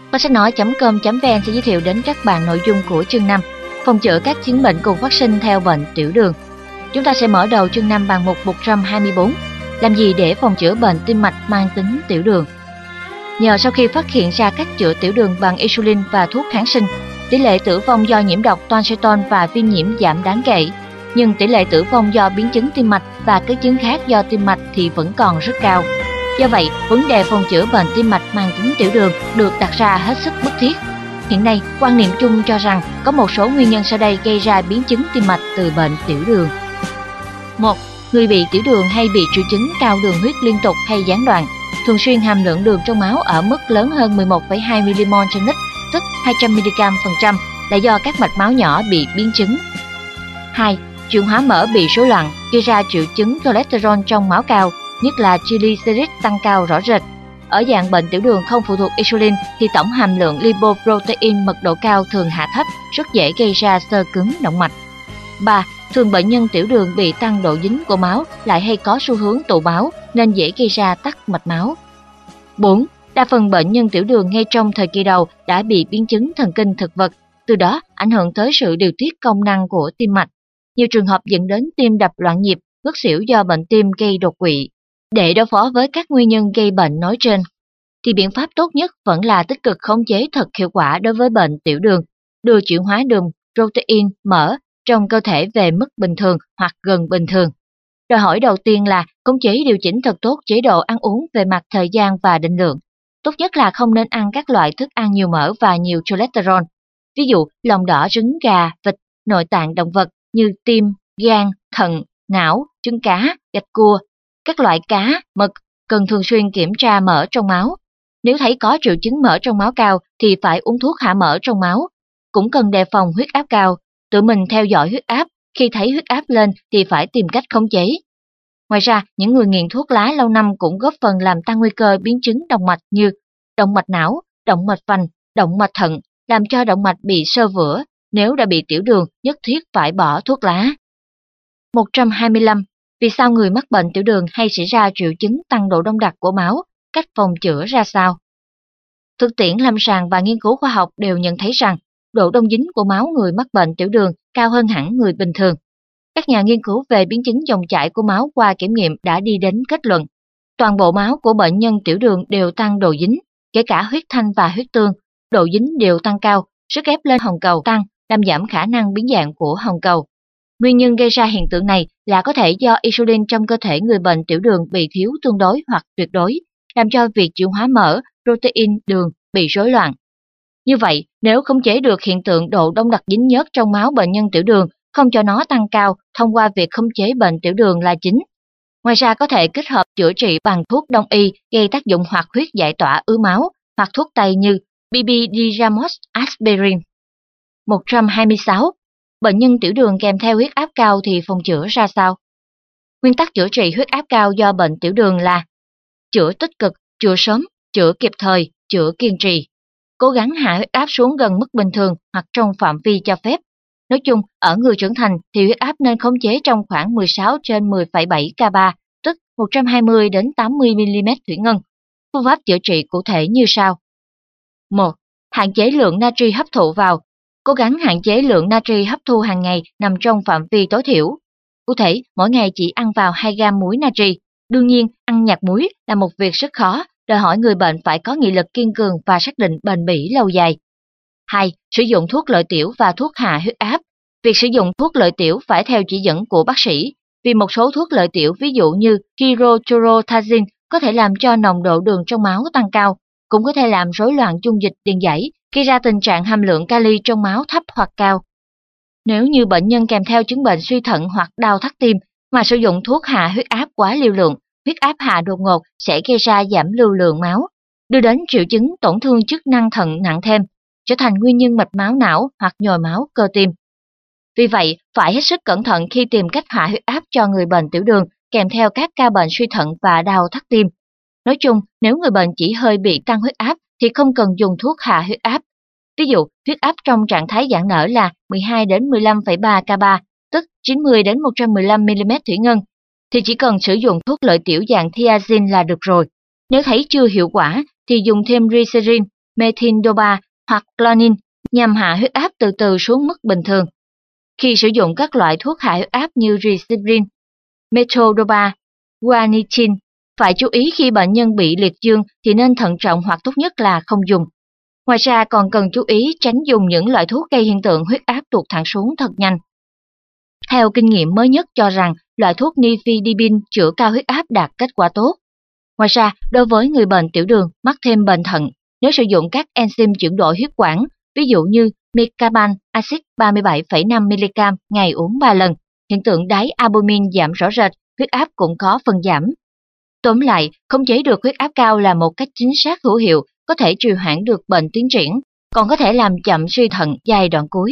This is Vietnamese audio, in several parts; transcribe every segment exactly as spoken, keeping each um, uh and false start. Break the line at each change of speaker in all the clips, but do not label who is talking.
Báo Sách Nói chấm com chấm vn sẽ giới thiệu đến các bạn nội dung của chương năm, phòng chữa các chứng bệnh cùng phát sinh theo bệnh tiểu đường. Chúng ta sẽ mở đầu chương năm bằng mục một trăm hai mươi bốn, làm gì để phòng chữa bệnh tim mạch mang tính tiểu đường. Nhờ sau khi phát hiện ra cách chữa tiểu đường bằng insulin và thuốc kháng sinh, tỷ lệ tử vong do nhiễm độc toansetol và viêm nhiễm giảm đáng kể, nhưng tỷ lệ tử vong do biến chứng tim mạch và các chứng khác do tim mạch thì vẫn còn rất cao. Do vậy, vấn đề phòng chữa bệnh tim mạch mang tính tiểu đường được đặt ra hết sức bức thiết. Hiện nay, quan niệm chung cho rằng có một số nguyên nhân sau đây gây ra biến chứng tim mạch từ bệnh tiểu đường. một. Người bị tiểu đường hay bị triệu chứng cao đường huyết liên tục hay gián đoạn, thường xuyên hàm lượng đường trong máu ở mức lớn hơn mười một phẩy hai mi-li-mol trên lít, tức hai trăm mi-li-gam phần trăm, là do các mạch máu nhỏ bị biến chứng. hai. Chuyển hóa mỡ bị rối loạn, gây ra triệu chứng cholesterol trong máu cao, nhất là triglycerid tăng cao rõ rệt. Ở dạng bệnh tiểu đường không phụ thuộc insulin thì tổng hàm lượng lipoprotein mật độ cao thường hạ thấp, rất dễ gây ra xơ cứng động mạch. ba. Thường bệnh nhân tiểu đường bị tăng độ dính của máu lại hay có xu hướng tụ máu nên dễ gây ra tắc mạch máu. bốn. Đa phần bệnh nhân tiểu đường ngay trong thời kỳ đầu đã bị biến chứng thần kinh thực vật, từ đó ảnh hưởng tới sự điều tiết công năng của tim mạch. Nhiều trường hợp dẫn đến tim đập loạn nhịp, ngất xỉu do bệnh tim gây đột quỵ. Để đối phó với các nguyên nhân gây bệnh nói trên, thì biện pháp tốt nhất vẫn là tích cực khống chế thật hiệu quả đối với bệnh tiểu đường, đưa chuyển hóa đường, protein, mỡ trong cơ thể về mức bình thường hoặc gần bình thường. Đòi hỏi đầu tiên là khống chế điều chỉnh thật tốt chế độ ăn uống về mặt thời gian và định lượng. Tốt nhất là không nên ăn các loại thức ăn nhiều mỡ và nhiều cholesterol. Ví dụ lòng đỏ trứng gà, vịt, nội tạng động vật như tim, gan, thận, não, trứng cá, gạch cua. Các loại cá, mực cần thường xuyên kiểm tra mỡ trong máu. Nếu thấy có triệu chứng mỡ trong máu cao thì phải uống thuốc hạ mỡ trong máu. Cũng cần đề phòng huyết áp cao, tự mình theo dõi huyết áp, khi thấy huyết áp lên thì phải tìm cách khống chế. Ngoài ra, những người nghiện thuốc lá lâu năm cũng góp phần làm tăng nguy cơ biến chứng động mạch như động mạch não, động mạch vành, động mạch thận, làm cho động mạch bị xơ vữa. Nếu đã bị tiểu đường, nhất thiết phải bỏ thuốc lá. một trăm hai mươi lăm. Vì sao người mắc bệnh tiểu đường hay xảy ra triệu chứng tăng độ đông đặc của máu? Cách phòng chữa ra sao? Thực tiễn lâm sàng và nghiên cứu khoa học đều nhận thấy rằng độ đông dính của máu người mắc bệnh tiểu đường cao hơn hẳn người bình thường. Các nhà nghiên cứu về biến chứng dòng chảy của máu qua kiểm nghiệm đã đi đến kết luận toàn bộ máu của bệnh nhân tiểu đường đều tăng độ dính, kể cả huyết thanh và huyết tương, độ dính đều tăng cao, sức ép lên hồng cầu tăng, làm giảm khả năng biến dạng của hồng cầu. Nguyên nhân gây ra hiện tượng này là có thể do insulin trong cơ thể người bệnh tiểu đường bị thiếu tương đối hoặc tuyệt đối, làm cho việc chuyển hóa mỡ, protein, đường bị rối loạn. Như vậy, nếu khống chế được hiện tượng độ đông đặc dính nhớt trong máu bệnh nhân tiểu đường, không cho nó tăng cao thông qua việc khống chế bệnh tiểu đường là chính. Ngoài ra có thể kết hợp chữa trị bằng thuốc đông y gây tác dụng hoạt huyết giải tỏa ứ máu hoặc thuốc tây như Bibidiramox aspirin. một trăm hai mươi sáu. Bệnh nhân tiểu đường kèm theo huyết áp cao thì phòng chữa ra sao? Nguyên tắc chữa trị huyết áp cao do bệnh tiểu đường là chữa tích cực, chữa sớm, chữa kịp thời, chữa kiên trì. Cố gắng hạ huyết áp xuống gần mức bình thường hoặc trong phạm vi cho phép. Nói chung, ở người trưởng thành thì huyết áp nên khống chế trong khoảng mười sáu trên mười phẩy bảy K ba, tức một trăm hai mươi đến tám mươi mi-li-mét thủy ngân. Phương pháp chữa trị cụ thể như sau. một. Hạn chế lượng natri hấp thụ vào. Cố gắng hạn chế lượng natri hấp thu hàng ngày nằm trong phạm vi tối thiểu. Cụ thể, mỗi ngày chỉ ăn vào hai gam muối natri. Đương nhiên, ăn nhạt muối là một việc rất khó, đòi hỏi người bệnh phải có nghị lực kiên cường và xác định bền bỉ lâu dài. hai. Sử dụng thuốc lợi tiểu và thuốc hạ huyết áp. Việc sử dụng thuốc lợi tiểu phải theo chỉ dẫn của bác sĩ, vì một số thuốc lợi tiểu ví dụ như hydroxychloroquine có thể làm cho nồng độ đường trong máu tăng cao, cũng có thể làm rối loạn dung dịch điện giải, gây ra tình trạng hàm lượng kali trong máu thấp hoặc cao. Nếu như bệnh nhân kèm theo chứng bệnh suy thận hoặc đau thắt tim mà sử dụng thuốc hạ huyết áp quá liều lượng, huyết áp hạ đột ngột sẽ gây ra giảm lưu lượng máu, đưa đến triệu chứng tổn thương chức năng thận nặng thêm, trở thành nguyên nhân mạch máu não hoặc nhồi máu cơ tim. Vì vậy, phải hết sức cẩn thận khi tìm cách hạ huyết áp cho người bệnh tiểu đường kèm theo các ca bệnh suy thận và đau thắt tim. Nói chung, nếu người bệnh chỉ hơi bị tăng huyết áp thì không cần dùng thuốc hạ huyết áp. Ví dụ, huyết áp trong trạng thái giãn nở là mười hai đến mười lăm phẩy ba K ba, tức chín mươi đến một trăm mười lăm mi-li-mét thủy ngân, thì chỉ cần sử dụng thuốc lợi tiểu dạng thiazin là được rồi. Nếu thấy chưa hiệu quả thì dùng thêm glycerin, methindopa hoặc clonin nhằm hạ huyết áp từ từ xuống mức bình thường. Khi sử dụng các loại thuốc hạ huyết áp như risperidone, metodopa, guanidine, phải chú ý khi bệnh nhân bị liệt dương thì nên thận trọng hoặc tốt nhất là không dùng. Ngoài ra còn cần chú ý tránh dùng những loại thuốc gây hiện tượng huyết áp tụt thẳng xuống thật nhanh. Theo kinh nghiệm mới nhất cho rằng loại thuốc nifedipine chữa cao huyết áp đạt kết quả tốt. Ngoài ra, đối với người bệnh tiểu đường mắc thêm bệnh thận, nếu sử dụng các enzyme chuyển đổi huyết quản, ví dụ như mecaban axit ba mươi bảy phẩy năm mi-li-gam ngày uống ba lần, hiện tượng đái albumin giảm rõ rệt, huyết áp cũng có phần giảm. Tóm lại, khống chế được huyết áp cao là một cách chính xác hữu hiệu, có thể trì hoãn được bệnh tiến triển, còn có thể làm chậm suy thận giai đoạn cuối.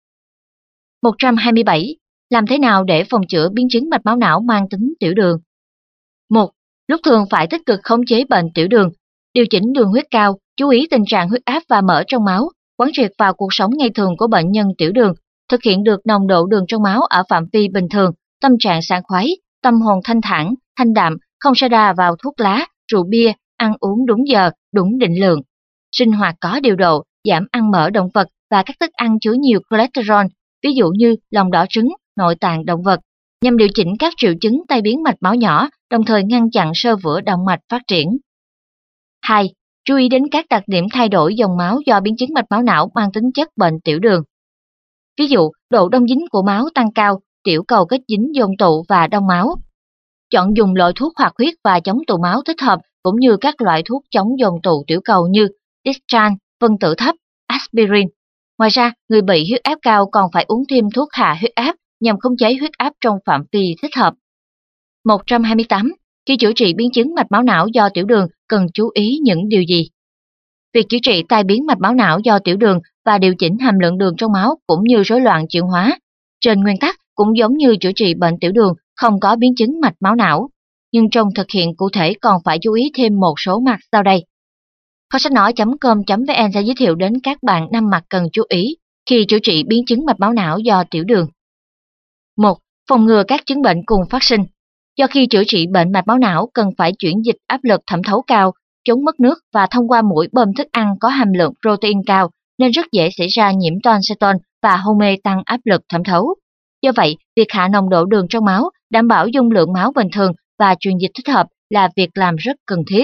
một trăm hai mươi bảy. Làm thế nào để phòng chữa biến chứng mạch máu não mang tính tiểu đường? một. Lúc thường phải tích cực khống chế bệnh tiểu đường, điều chỉnh đường huyết cao, chú ý tình trạng huyết áp và mỡ trong máu, quán triệt vào cuộc sống ngày thường của bệnh nhân tiểu đường, thực hiện được nồng độ đường trong máu ở phạm vi bình thường, tâm trạng sảng khoái, tâm hồn thanh thản, thanh đạm, không sa đà vào thuốc lá, rượu bia, ăn uống đúng giờ, đúng định lượng. Sinh hoạt có điều độ, giảm ăn mỡ động vật và các thức ăn chứa nhiều cholesterol, ví dụ như lòng đỏ trứng, nội tạng động vật, nhằm điều chỉnh các triệu chứng tai biến mạch máu nhỏ, đồng thời ngăn chặn xơ vữa động mạch phát triển. hai. Chú ý đến các đặc điểm thay đổi dòng máu do biến chứng mạch máu não mang tính chất bệnh tiểu đường. Ví dụ, độ đông dính của máu tăng cao, tiểu cầu kết dính dồn tụ và đông máu. Chọn dùng loại thuốc hoạt huyết và chống tụ máu thích hợp cũng như các loại thuốc chống dồn tụ tiểu cầu như Distran, phân tử thấp, aspirin. Ngoài ra, người bị huyết áp cao còn phải uống thêm thuốc hạ huyết áp nhằm khống chế huyết áp trong phạm vi thích hợp. một trăm hai mươi tám. Khi chữa trị biến chứng mạch máu não do tiểu đường cần chú ý những điều gì? Việc chữa trị tai biến mạch máu não do tiểu đường và điều chỉnh hàm lượng đường trong máu cũng như rối loạn chuyển hóa, trên nguyên tắc cũng giống như chữa trị bệnh tiểu đường không có biến chứng mạch máu não, nhưng trong thực hiện cụ thể còn phải chú ý thêm một số mặt sau đây. Kho sách nói chấm com chấm vn sẽ giới thiệu đến các bạn năm mặt cần chú ý khi chữa trị biến chứng mạch máu não do tiểu đường. một. Phòng ngừa các chứng bệnh cùng phát sinh. Do khi chữa trị bệnh mạch máu não cần phải chuyển dịch áp lực thẩm thấu cao, chống mất nước và thông qua mũi bơm thức ăn có hàm lượng protein cao nên rất dễ xảy ra nhiễm toan ceton và hôn mê tăng áp lực thẩm thấu. Do vậy, việc hạ nồng độ đường trong máu, đảm bảo dung lượng máu bình thường và truyền dịch thích hợp là việc làm rất cần thiết.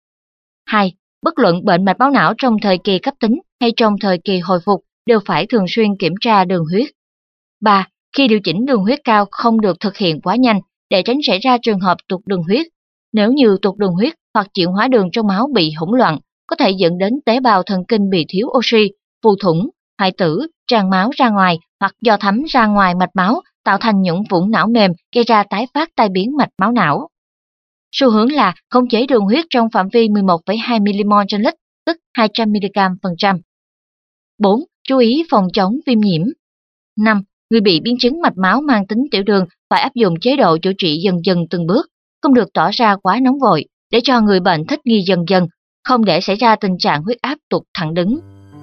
hai. Bất luận bệnh mạch máu não trong thời kỳ cấp tính hay trong thời kỳ hồi phục đều phải thường xuyên kiểm tra đường huyết. ba. Khi điều chỉnh đường huyết cao không được thực hiện quá nhanh để tránh xảy ra trường hợp tụt đường huyết. Nếu như tụt đường huyết hoặc chuyển hóa đường trong máu bị hỗn loạn, có thể dẫn đến tế bào thần kinh bị thiếu oxy, phù thủng, hoại tử, tràn máu ra ngoài hoặc do thấm ra ngoài mạch máu tạo thành những vũng não mềm gây ra tái phát tai biến mạch máu não. Xu hướng là khống chế đường huyết trong phạm vi mười một phẩy hai mi-li-mol trên lít, tức hai trăm mi-li-gam phần trăm. bốn. Chú ý phòng chống viêm nhiễm. năm. Người bị biến chứng mạch máu mang tính tiểu đường phải áp dụng chế độ chữa trị dần dần từng bước, không được tỏ ra quá nóng vội, để cho người bệnh thích nghi dần dần, không để xảy ra tình trạng huyết áp tụt thẳng đứng.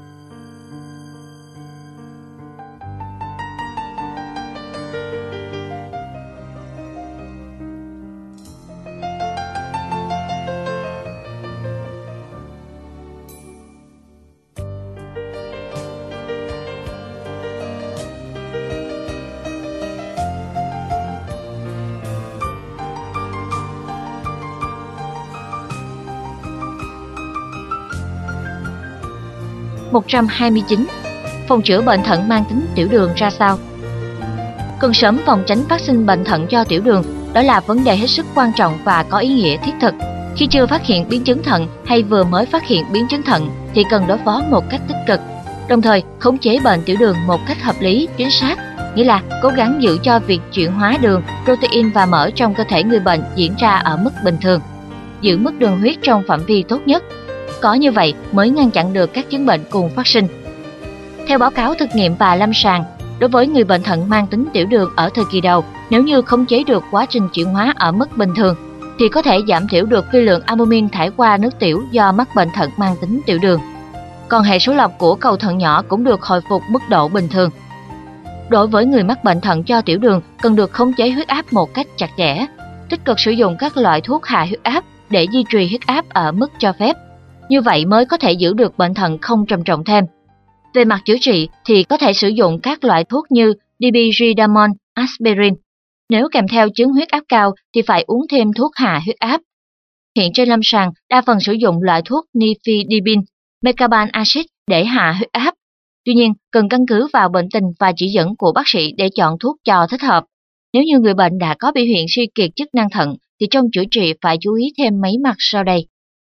một trăm hai mươi chín. Phòng chữa bệnh thận mang tính tiểu đường ra sao? Cần sớm phòng tránh phát sinh bệnh thận do tiểu đường, đó là vấn đề hết sức quan trọng và có ý nghĩa thiết thực. Khi chưa phát hiện biến chứng thận hay vừa mới phát hiện biến chứng thận thì cần đối phó một cách tích cực, đồng thời khống chế bệnh tiểu đường một cách hợp lý, chính xác, nghĩa là cố gắng giữ cho việc chuyển hóa đường, protein và mỡ trong cơ thể người bệnh diễn ra ở mức bình thường, giữ mức đường huyết trong phạm vi tốt nhất. Có như vậy mới ngăn chặn được các chứng bệnh cùng phát sinh. Theo báo cáo thực nghiệm và lâm sàng, đối với người bệnh thận mang tính tiểu đường ở thời kỳ đầu, nếu như khống chế được quá trình chuyển hóa ở mức bình thường, thì có thể giảm thiểu được phi lượng albumin thải qua nước tiểu do mắc bệnh thận mang tính tiểu đường. Còn hệ số lọc của cầu thận nhỏ cũng được hồi phục mức độ bình thường. Đối với người mắc bệnh thận do tiểu đường, cần được khống chế huyết áp một cách chặt chẽ, tích cực sử dụng các loại thuốc hạ huyết áp để duy trì huyết áp ở mức cho phép. như vậy mới có thể giữ được bệnh thận không trầm trọng thêm. Về mặt chữa trị thì có thể sử dụng các loại thuốc như dipyridamole, aspirin. Nếu kèm theo chứng huyết áp cao thì phải uống thêm thuốc hạ huyết áp. Hiện trên lâm sàng đa phần sử dụng loại thuốc nifedipine, mecaban acid để hạ huyết áp. Tuy nhiên, cần căn cứ vào bệnh tình và chỉ dẫn của bác sĩ để chọn thuốc cho thích hợp. Nếu như người bệnh đã có biểu hiện suy kiệt chức năng thận thì trong chữa trị phải chú ý thêm mấy mặt sau đây.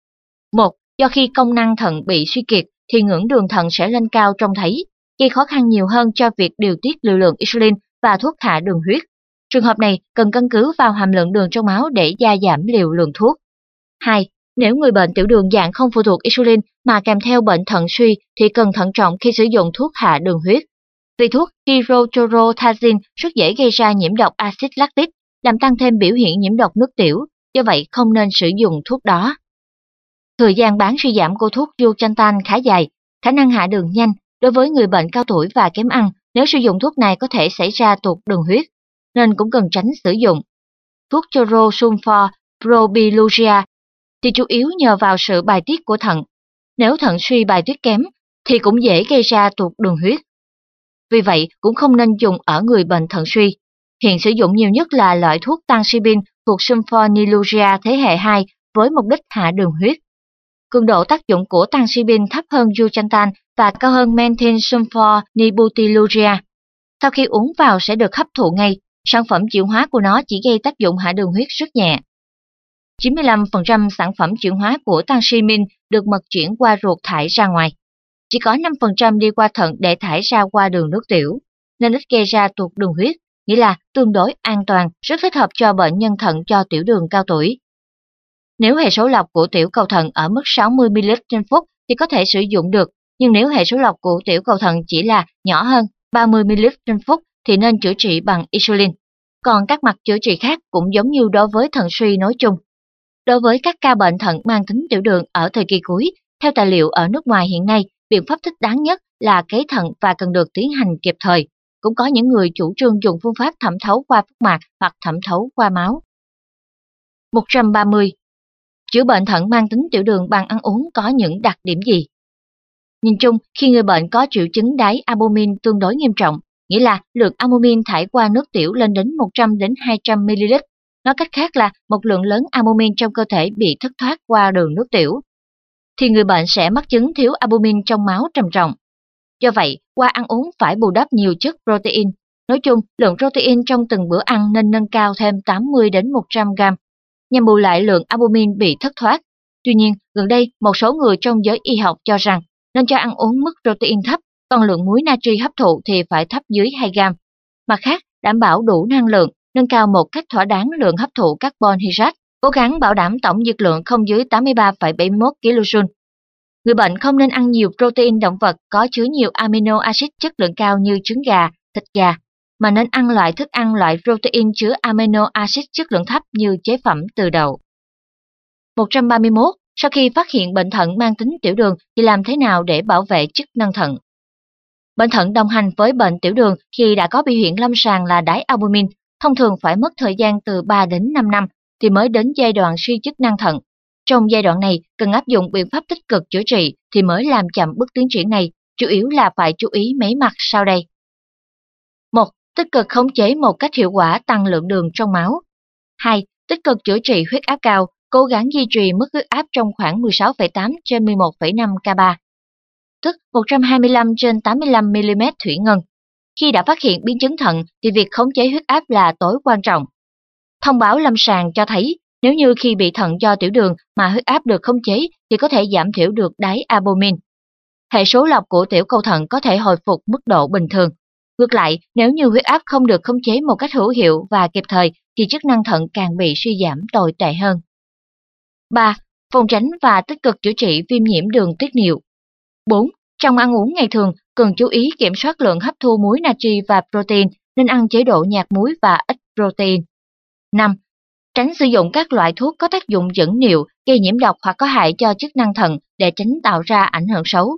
một. Do khi công năng thận bị suy kiệt thì ngưỡng đường thận sẽ lên cao trông thấy, gây khó khăn nhiều hơn cho việc điều tiết lưu lượng insulin và thuốc hạ đường huyết. Trường hợp này cần căn cứ vào hàm lượng đường trong máu để gia giảm liều lượng thuốc. hai. Nếu người bệnh tiểu đường dạng không phụ thuộc insulin mà kèm theo bệnh thận suy thì cần thận trọng khi sử dụng thuốc hạ đường huyết. Vì thuốc hydrocortisone rất dễ gây ra nhiễm độc axit lactic, làm tăng thêm biểu hiện nhiễm độc nước tiểu, do vậy không nên sử dụng thuốc đó. Thời gian bán suy giảm của thuốc Duocantan khá dài, khả năng hạ đường nhanh. Đối với người bệnh cao tuổi và kém ăn, nếu sử dụng thuốc này có thể xảy ra tụt đường huyết, nên cũng cần tránh sử dụng. Thuốc Choro Sulfor Probiluria thì chủ yếu nhờ vào sự bài tiết của thận. Nếu thận suy bài tiết kém thì cũng dễ gây ra tụt đường huyết. Vì vậy cũng không nên dùng ở người bệnh thận suy. Hiện sử dụng nhiều nhất là loại thuốc Tansibin thuộc Sulfonylurea thế hệ hai với mục đích hạ đường huyết. Cường độ tác dụng của Tansibin thấp hơn Duocantan và cao hơn Menthine Sulfonibutilurea. Sau khi uống vào sẽ được hấp thụ ngay, sản phẩm chuyển hóa của nó chỉ gây tác dụng hạ đường huyết rất nhẹ. chín mươi lăm phần trăm sản phẩm chuyển hóa của Tansibin được mật chuyển qua ruột thải ra ngoài. Chỉ có năm phần trăm đi qua thận để thải ra qua đường nước tiểu, nên ít gây ra tụt đường huyết, nghĩa là tương đối an toàn, rất thích hợp cho bệnh nhân thận cho tiểu đường cao tuổi. Nếu hệ số lọc của tiểu cầu thận ở mức sáu mươi mi li lít trên phút thì có thể sử dụng được, nhưng nếu hệ số lọc của tiểu cầu thận chỉ là nhỏ hơn ba mươi mi li lít trên phút thì nên chữa trị bằng insulin. Còn các mặt chữa trị khác cũng giống như đối với thận suy nói chung. Đối với các ca bệnh thận mang tính tiểu đường ở thời kỳ cuối, theo tài liệu ở nước ngoài hiện nay, biện pháp thích đáng nhất là cấy thận và cần được tiến hành kịp thời. Cũng có những người chủ trương dùng phương pháp thẩm thấu qua phúc mạc hoặc thẩm thấu qua máu. một trăm ba mươi. Chữa bệnh thận mang tính tiểu đường bằng ăn uống có những đặc điểm gì? Nhìn chung, khi người bệnh có triệu chứng đái albumin tương đối nghiêm trọng, nghĩa là lượng albumin thải qua nước tiểu lên đến một trăm đến hai trăm mi li lít. Nói cách khác là một lượng lớn albumin trong cơ thể bị thất thoát qua đường nước tiểu, thì người bệnh sẽ mắc chứng thiếu albumin trong máu trầm trọng. Do vậy, qua ăn uống phải bù đắp nhiều chất protein. Nói chung, lượng protein trong từng bữa ăn nên nâng cao thêm tám mươi đến một trăm gram, nhằm bù lại lượng albumin bị thất thoát. Tuy nhiên, gần đây, một số người trong giới y học cho rằng nên cho ăn uống mức protein thấp, còn lượng muối natri hấp thụ thì phải thấp dưới hai gram. Mặt khác, đảm bảo đủ năng lượng, nâng cao một cách thỏa đáng lượng hấp thụ carbon hydrate, cố gắng bảo đảm tổng dược lượng không dưới tám mươi ba phẩy bảy mươi mốt kilojoule. Người bệnh không nên ăn nhiều protein động vật có chứa nhiều amino acid chất lượng cao như trứng gà, thịt gà, mà nên ăn loại thức ăn loại protein chứa amino acid chất lượng thấp như chế phẩm từ đậu. một trăm ba mươi mốt. Sau khi phát hiện bệnh thận mang tính tiểu đường thì làm thế nào để bảo vệ chức năng thận? Bệnh thận đồng hành với bệnh tiểu đường khi đã có biểu hiện lâm sàng là đái albumin, thông thường phải mất thời gian từ ba đến năm năm thì mới đến giai đoạn suy chức năng thận. Trong giai đoạn này, cần áp dụng biện pháp tích cực chữa trị thì mới làm chậm bước tiến triển này, chủ yếu là phải chú ý mấy mặt sau đây. một. Tích cực khống chế một cách hiệu quả tăng lượng đường trong máu. hai. Tích cực chữa trị huyết áp cao, cố gắng duy trì mức huyết áp trong khoảng mười sáu phẩy tám trên mười một phẩy năm ca ba, tức một trăm hai mươi lăm trên tám mươi lăm mi li mét thủy ngân. Khi đã phát hiện biến chứng thận thì việc khống chế huyết áp là tối quan trọng. Thông báo lâm sàng cho thấy nếu như khi bị thận do tiểu đường mà huyết áp được khống chế thì có thể giảm thiểu được đái albumin. Hệ số lọc của tiểu cầu thận có thể hồi phục mức độ bình thường. Ngược lại, nếu như huyết áp không được khống chế một cách hữu hiệu và kịp thời thì chức năng thận càng bị suy giảm tồi tệ hơn. ba. Phòng tránh và tích cực chữa trị viêm nhiễm đường tiết niệu. bốn. Trong ăn uống ngày thường, cần chú ý kiểm soát lượng hấp thu muối natri và protein, nên ăn chế độ nhạt muối và ít protein. năm. Tránh sử dụng các loại thuốc có tác dụng dẫn niệu, gây nhiễm độc hoặc có hại cho chức năng thận để tránh tạo ra ảnh hưởng xấu.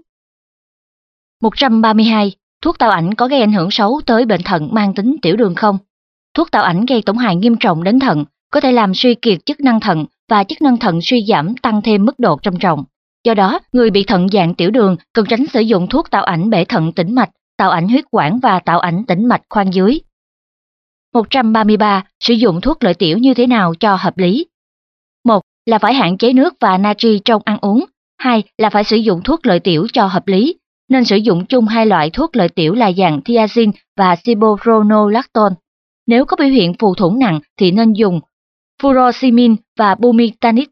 một trăm ba mươi hai. Thuốc tạo ảnh có gây ảnh hưởng xấu tới bệnh thận mang tính tiểu đường không? Thuốc tạo ảnh gây tổn hại nghiêm trọng đến thận, có thể làm suy kiệt chức năng thận và chức năng thận suy giảm tăng thêm mức độ trầm trọng. Do đó, người bị thận dạng tiểu đường cần tránh sử dụng thuốc tạo ảnh bể thận tĩnh mạch, tạo ảnh huyết quản và tạo ảnh tĩnh mạch khoang dưới. một trăm ba mươi ba. Sử dụng thuốc lợi tiểu như thế nào cho hợp lý? một. Là phải hạn chế nước và natri trong ăn uống. hai. Là phải sử dụng thuốc lợi tiểu cho hợp lý. Nên sử dụng chung hai loại thuốc lợi tiểu là dạng thiazin và ciboronolactone. Nếu có biểu hiện phù thủng nặng thì nên dùng furosemide và bumetanide.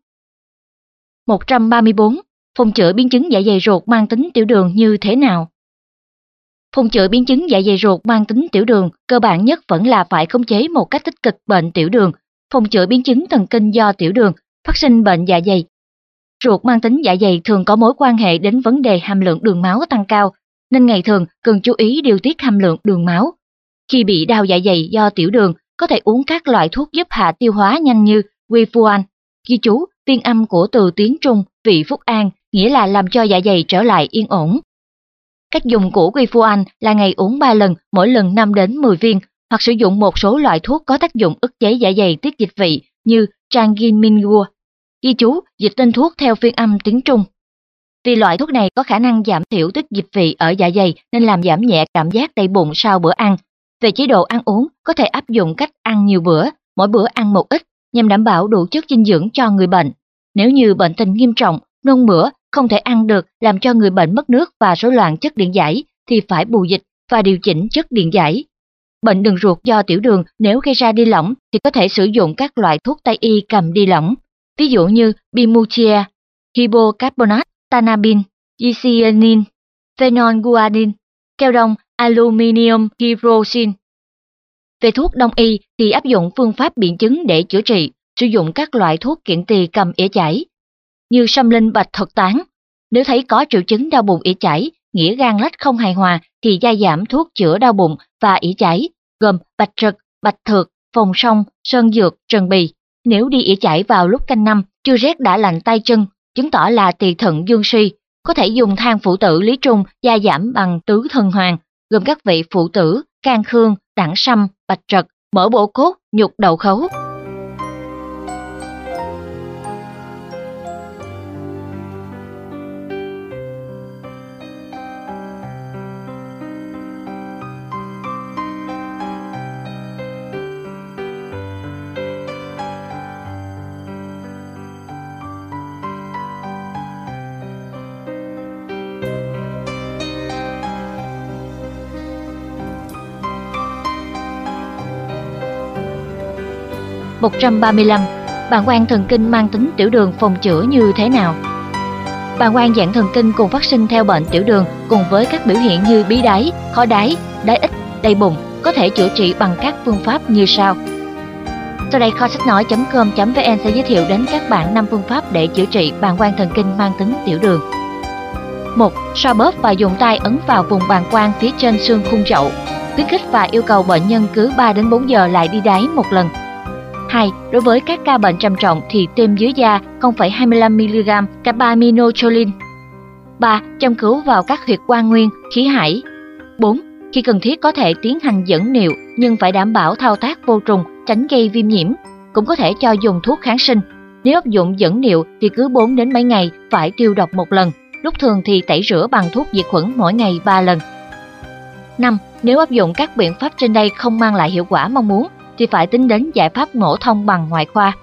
một trăm ba mươi bốn. Phòng chữa biến chứng dạ dày ruột mang tính tiểu đường như thế nào? Phòng chữa biến chứng dạ dày ruột mang tính tiểu đường cơ bản nhất vẫn là phải khống chế một cách tích cực bệnh tiểu đường. Phòng chữa biến chứng thần kinh do tiểu đường, phát sinh bệnh dạ dày ruột mang tính dạ dày thường có mối quan hệ đến vấn đề hàm lượng đường máu tăng cao, nên ngày thường cần chú ý điều tiết hàm lượng đường máu. Khi bị đau dạ dày do tiểu đường, có thể uống các loại thuốc giúp hạ tiêu hóa nhanh như Quifuan. Ghi chú, phiên âm của từ tiếng Trung vị Phúc An, nghĩa là làm cho dạ dày trở lại yên ổn. Cách dùng của Quifuan là ngày uống ba lần, mỗi lần năm đến mười viên, hoặc sử dụng một số loại thuốc có tác dụng ức chế dạ dày tiết dịch vị như Trangiminua. Ghi chú, dịch tên thuốc theo phiên âm tiếng Trung. Vì loại thuốc này có khả năng giảm thiểu tiết dịch vị ở dạ dày nên làm giảm nhẹ cảm giác đầy bụng sau bữa ăn. Về chế độ ăn uống, có thể áp dụng cách ăn nhiều bữa, mỗi bữa ăn một ít, nhằm đảm bảo đủ chất dinh dưỡng cho người bệnh. Nếu như bệnh tình nghiêm trọng, nôn mửa, không thể ăn được, làm cho người bệnh mất nước và rối loạn chất điện giải, thì phải bù dịch và điều chỉnh chất điện giải. Bệnh đường ruột do tiểu đường nếu gây ra đi lỏng thì có thể sử dụng các loại thuốc Tây y cầm đi lỏng, ví dụ như Bimucia, Hibocarbonate, Tanabin, Glycinin, Phenolguanidin, keo đông, Aluminium hydroxin. Về thuốc đông y thì áp dụng phương pháp biện chứng để chữa trị, sử dụng các loại thuốc kiện tỳ cầm ỉa chảy, như sâm linh bạch thuật tán. Nếu thấy có triệu chứng đau bụng ỉa chảy, nghĩa gan lách không hài hòa thì gia giảm thuốc chữa đau bụng và ỉa chảy, gồm bạch trực, bạch thược, phòng sông, sơn dược, trần bì. Nếu đi ỉa chảy vào lúc canh năm, chưa rét đã lạnh tay chân, chứng tỏ là tỳ thận dương suy, có thể dùng thang phụ tử lý trung gia giảm bằng tứ thần hoàng, gồm các vị phụ tử, can khương, đẳng sâm, bạch trật, mỡ bổ cốt, nhục đậu khấu. một trăm ba mươi lăm. Bàng quang thần kinh mang tính tiểu đường phòng chữa như thế nào? Bàng quang dạng thần kinh cùng phát sinh theo bệnh tiểu đường cùng với các biểu hiện như bí đái, khó đái, đái ít, đầy bụng có thể chữa trị bằng các phương pháp như sau. Sau đây kho sách nói chấm com chấm vn sẽ giới thiệu đến các bạn năm phương pháp để chữa trị bàng quang thần kinh mang tính tiểu đường. một. Xoa bóp và dùng tay ấn vào vùng bàng quang phía trên xương khung chậu. Khuyến khích và yêu cầu bệnh nhân cứ ba đến bốn giờ lại đi đái một lần. hai. Đối với các ca bệnh trầm trọng thì tiêm dưới da không phẩy hai mươi lăm mi-li-gam carbaminocholine. ba. Châm cứu vào các huyệt quan nguyên, khí hải. bốn. Khi cần thiết có thể tiến hành dẫn niệu nhưng phải đảm bảo thao tác vô trùng, tránh gây viêm nhiễm. Cũng có thể cho dùng thuốc kháng sinh. Nếu áp dụng dẫn niệu thì cứ bốn đến bảy ngày phải tiêu độc một lần. Lúc thường thì tẩy rửa bằng thuốc diệt khuẩn mỗi ngày ba lần. năm. Nếu áp dụng các biện pháp trên đây không mang lại hiệu quả mong muốn thì phải tính đến giải pháp mổ thông bằng ngoại khoa.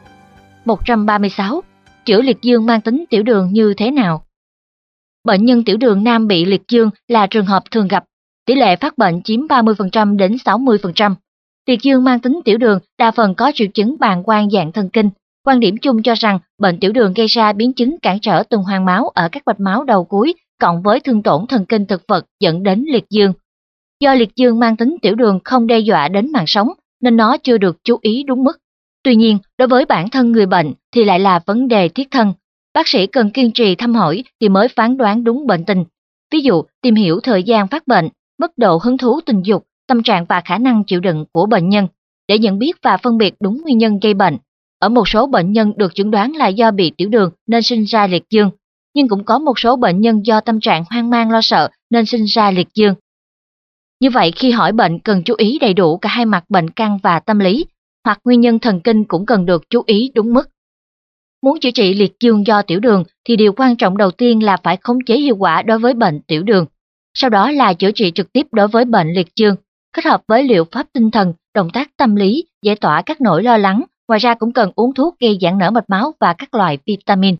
một trăm ba mươi sáu. Chữa liệt dương mang tính tiểu đường như thế nào? Bệnh nhân tiểu đường nam bị liệt dương là trường hợp thường gặp. Tỷ lệ phát bệnh chiếm ba mươi phần trăm đến sáu mươi phần trăm. Liệt dương mang tính tiểu đường đa phần có triệu chứng bàng quang dạng thần kinh. Quan điểm chung cho rằng bệnh tiểu đường gây ra biến chứng cản trở tuần hoàn máu ở các mạch máu đầu cuối cộng với thương tổn thần kinh thực vật dẫn đến liệt dương. Do liệt dương mang tính tiểu đường không đe dọa đến mạng sống nên nó chưa được chú ý đúng mức. Tuy nhiên, đối với bản thân người bệnh thì lại là vấn đề thiết thân. Bác sĩ cần kiên trì thăm hỏi thì mới phán đoán đúng bệnh tình. Ví dụ, tìm hiểu thời gian phát bệnh, mức độ hứng thú tình dục, tâm trạng và khả năng chịu đựng của bệnh nhân để nhận biết và phân biệt đúng nguyên nhân gây bệnh. Ở một số bệnh nhân được chẩn đoán là do bị tiểu đường nên sinh ra liệt dương, nhưng cũng có một số bệnh nhân do tâm trạng hoang mang lo sợ nên sinh ra liệt dương. Như vậy khi hỏi bệnh cần chú ý đầy đủ cả hai mặt bệnh căn và tâm lý, hoặc nguyên nhân thần kinh cũng cần được chú ý đúng mức. Muốn chữa trị liệt dương do tiểu đường thì điều quan trọng đầu tiên là phải khống chế hiệu quả đối với bệnh tiểu đường. Sau đó là chữa trị trực tiếp đối với bệnh liệt dương, kết hợp với liệu pháp tinh thần, động tác tâm lý, giải tỏa các nỗi lo lắng. Ngoài ra cũng cần uống thuốc gây giãn nở mạch máu và các loại vitamin.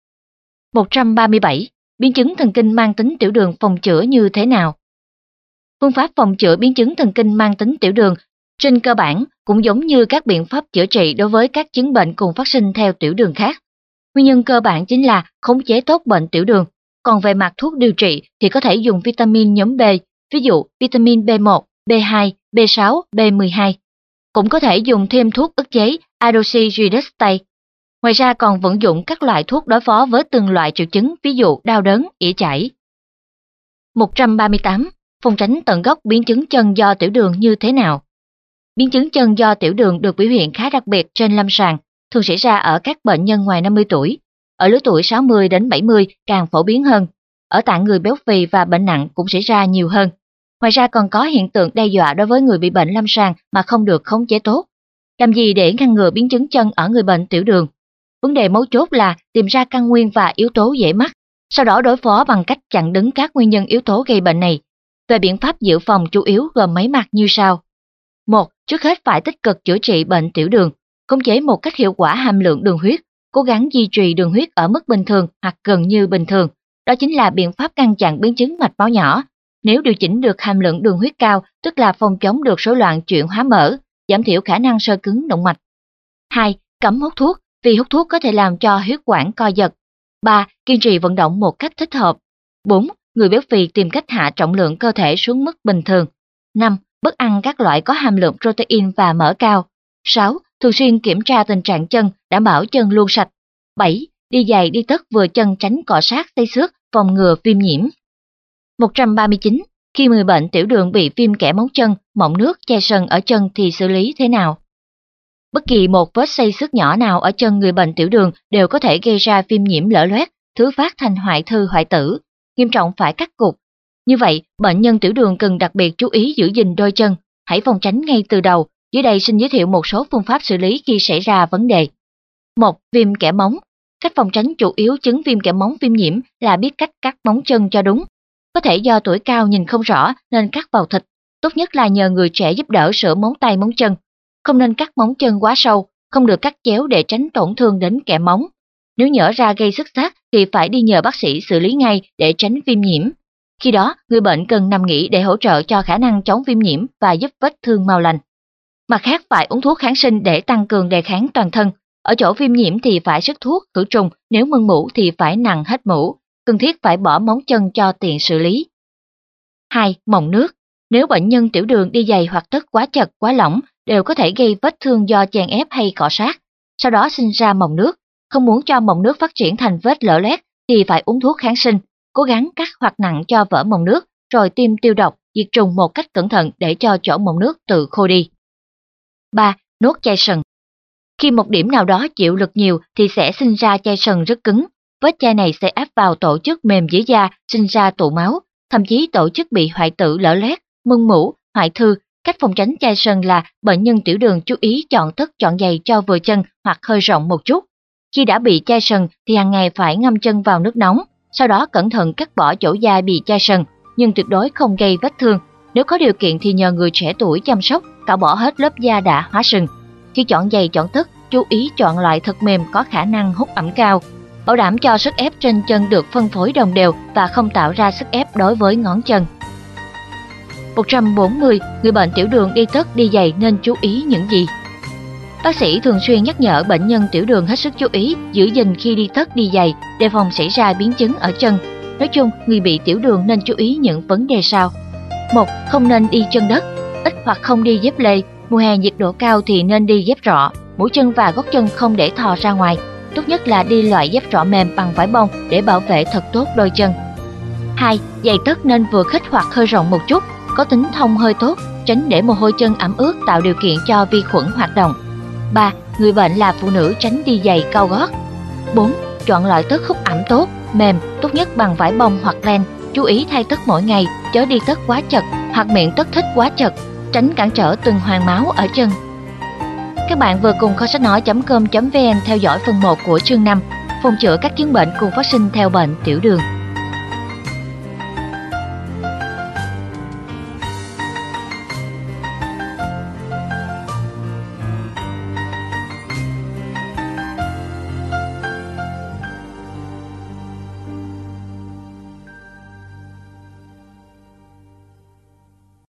một trăm ba mươi bảy. Biến chứng thần kinh mang tính tiểu đường phòng chữa như thế nào? Phương pháp phòng chữa biến chứng thần kinh mang tính tiểu đường trên cơ bản cũng giống như các biện pháp chữa trị đối với các chứng bệnh cùng phát sinh theo tiểu đường khác. Nguyên nhân cơ bản chính là khống chế tốt bệnh tiểu đường. Còn về mặt thuốc điều trị thì có thể dùng vitamin nhóm B, ví dụ vitamin B một, B hai, B sáu, B mười hai. Cũng có thể dùng thêm thuốc ức chế adenosine. Ngoài ra còn vận dụng các loại thuốc đối phó với từng loại triệu chứng, ví dụ đau đớn, ỉa chảy. một trăm ba mươi tám. Phòng tránh tận gốc biến chứng chân do tiểu đường như thế nào? Biến chứng chân do tiểu đường được biểu hiện khá đặc biệt trên lâm sàng, thường xảy ra ở các bệnh nhân ngoài năm mươi tuổi. Ở lứa tuổi sáu mươi đến bảy mươi càng phổ biến hơn. Ở tạng người béo phì và bệnh nặng cũng xảy ra nhiều hơn. Ngoài ra còn có hiện tượng đe dọa đối với người bị bệnh lâm sàng mà không được khống chế tốt. Làm gì để ngăn ngừa biến chứng chân ở người bệnh tiểu đường? Vấn đề mấu chốt là tìm ra căn nguyên và yếu tố dễ mắc, sau đó đối phó bằng cách chặn đứng các nguyên nhân yếu tố gây bệnh này. Về biện pháp dự phòng chủ yếu gồm mấy mặt như sau. một. Trước hết phải tích cực chữa trị bệnh tiểu đường, khống chế một cách hiệu quả hàm lượng đường huyết, cố gắng duy trì đường huyết ở mức bình thường hoặc gần như bình thường. Đó chính là biện pháp ngăn chặn biến chứng mạch máu nhỏ. Nếu điều chỉnh được hàm lượng đường huyết cao, tức là phòng chống được rối loạn chuyển hóa mỡ, giảm thiểu khả năng xơ cứng động mạch. hai. Cấm hút thuốc, vì hút thuốc có thể làm cho huyết quản co giật. ba. Kiên trì vận động một cách thích hợp. bốn. Người béo phì tìm cách hạ trọng lượng cơ thể xuống mức bình thường. năm. Bớt ăn các loại có hàm lượng protein và mỡ cao. sáu. Thường xuyên kiểm tra tình trạng chân, đảm bảo chân luôn sạch. bảy. Đi giày đi tất vừa chân tránh cọ sát xây xước, phòng ngừa viêm nhiễm. một trăm ba mươi chín. Khi người bệnh tiểu đường bị viêm kẽ móng chân, mọng nước, chai sần ở chân thì xử lý thế nào? Bất kỳ một vết xây xước nhỏ nào ở chân người bệnh tiểu đường đều có thể gây ra viêm nhiễm lở loét, thứ phát thành hoại thư hoại tử, nghiêm trọng phải cắt cụt. Như vậy, bệnh nhân tiểu đường cần đặc biệt chú ý giữ gìn đôi chân, hãy phòng tránh ngay từ đầu. Dưới đây xin giới thiệu một số phương pháp xử lý khi xảy ra vấn đề. một. Viêm kẽ móng. Cách phòng tránh chủ yếu chứng viêm kẽ móng viêm nhiễm là biết cách cắt móng chân cho đúng. Có thể do tuổi cao nhìn không rõ nên cắt vào thịt. Tốt nhất là nhờ người trẻ giúp đỡ sửa móng tay móng chân. Không nên cắt móng chân quá sâu, không được cắt chéo để tránh tổn thương đến kẽ móng. Nếu nhỡ ra gây xước xác thì phải đi nhờ bác sĩ xử lý ngay để tránh viêm nhiễm. Khi đó, người bệnh cần nằm nghỉ để hỗ trợ cho khả năng chống viêm nhiễm và giúp vết thương mau lành. Mặt khác phải uống thuốc kháng sinh để tăng cường đề kháng toàn thân. Ở chỗ viêm nhiễm thì phải sức thuốc, khử trùng, nếu mưng mủ thì phải nặn hết mủ, cần thiết phải bỏ móng chân cho tiện xử lý. hai. Mọng nước. Nếu bệnh nhân tiểu đường đi giày hoặc tất quá chật, quá lỏng đều có thể gây vết thương do chèn ép hay cọ sát, sau đó sinh ra mọng nước. Không muốn cho mọng nước phát triển thành vết lở loét thì phải uống thuốc kháng sinh, cố gắng cắt hoặc nặn cho vỡ mọng nước, rồi tiêm tiêu độc, diệt trùng một cách cẩn thận để cho chỗ mọng nước tự khô đi. ba. Nốt chai sần. Khi một điểm nào đó chịu lực nhiều thì sẽ sinh ra chai sần rất cứng. Vết chai này sẽ áp vào tổ chức mềm dưới da, sinh ra tụ máu, thậm chí tổ chức bị hoại tử lở loét, mưng mủ, hoại thư. Cách phòng tránh chai sần là bệnh nhân tiểu đường chú ý chọn tất chọn giày cho vừa chân hoặc hơi rộng một chút. Khi đã bị chai sần thì hàng ngày phải ngâm chân vào nước nóng, sau đó cẩn thận cắt bỏ chỗ da bị chai sần, nhưng tuyệt đối không gây vết thương. Nếu có điều kiện thì nhờ người trẻ tuổi chăm sóc, cạo bỏ hết lớp da đã hóa sừng. Khi chọn giày chọn tất, chú ý chọn loại thật mềm có khả năng hút ẩm cao, bảo đảm cho sức ép trên chân được phân phối đồng đều và không tạo ra sức ép đối với ngón chân. một trăm bốn mươi. Người bệnh tiểu đường đi tất đi giày nên chú ý những gì? Bác sĩ thường xuyên nhắc nhở bệnh nhân tiểu đường hết sức chú ý giữ gìn khi đi tất đi giày, đề phòng xảy ra biến chứng ở chân. Nói chung, người bị tiểu đường nên chú ý những vấn đề sau. một. Không nên đi chân đất, ít hoặc không đi dép lê. Mùa hè nhiệt độ cao thì nên đi dép rọ, mũi chân và gót chân không để thò ra ngoài. Tốt nhất là đi loại dép rọ mềm bằng vải bông để bảo vệ thật tốt đôi chân. hai. Giày tất nên vừa khít hoặc hơi rộng một chút, có tính thông hơi tốt, tránh để mồ hôi chân ẩm ướt tạo điều kiện cho vi khuẩn hoạt động. ba. Người bệnh là phụ nữ tránh đi giày cao gót. bốn. Chọn loại tất hút ẩm tốt, mềm, tốt nhất bằng vải bông hoặc len. Chú ý thay tất mỗi ngày, chớ đi tất quá chật hoặc miệng tất thích quá chật, tránh cản trở tuần hoàn máu ở chân. Các bạn vừa cùng kho sách nói chấm com chấm vn theo dõi phần một của chương năm, phòng chữa các chứng bệnh cùng phát sinh theo bệnh tiểu đường.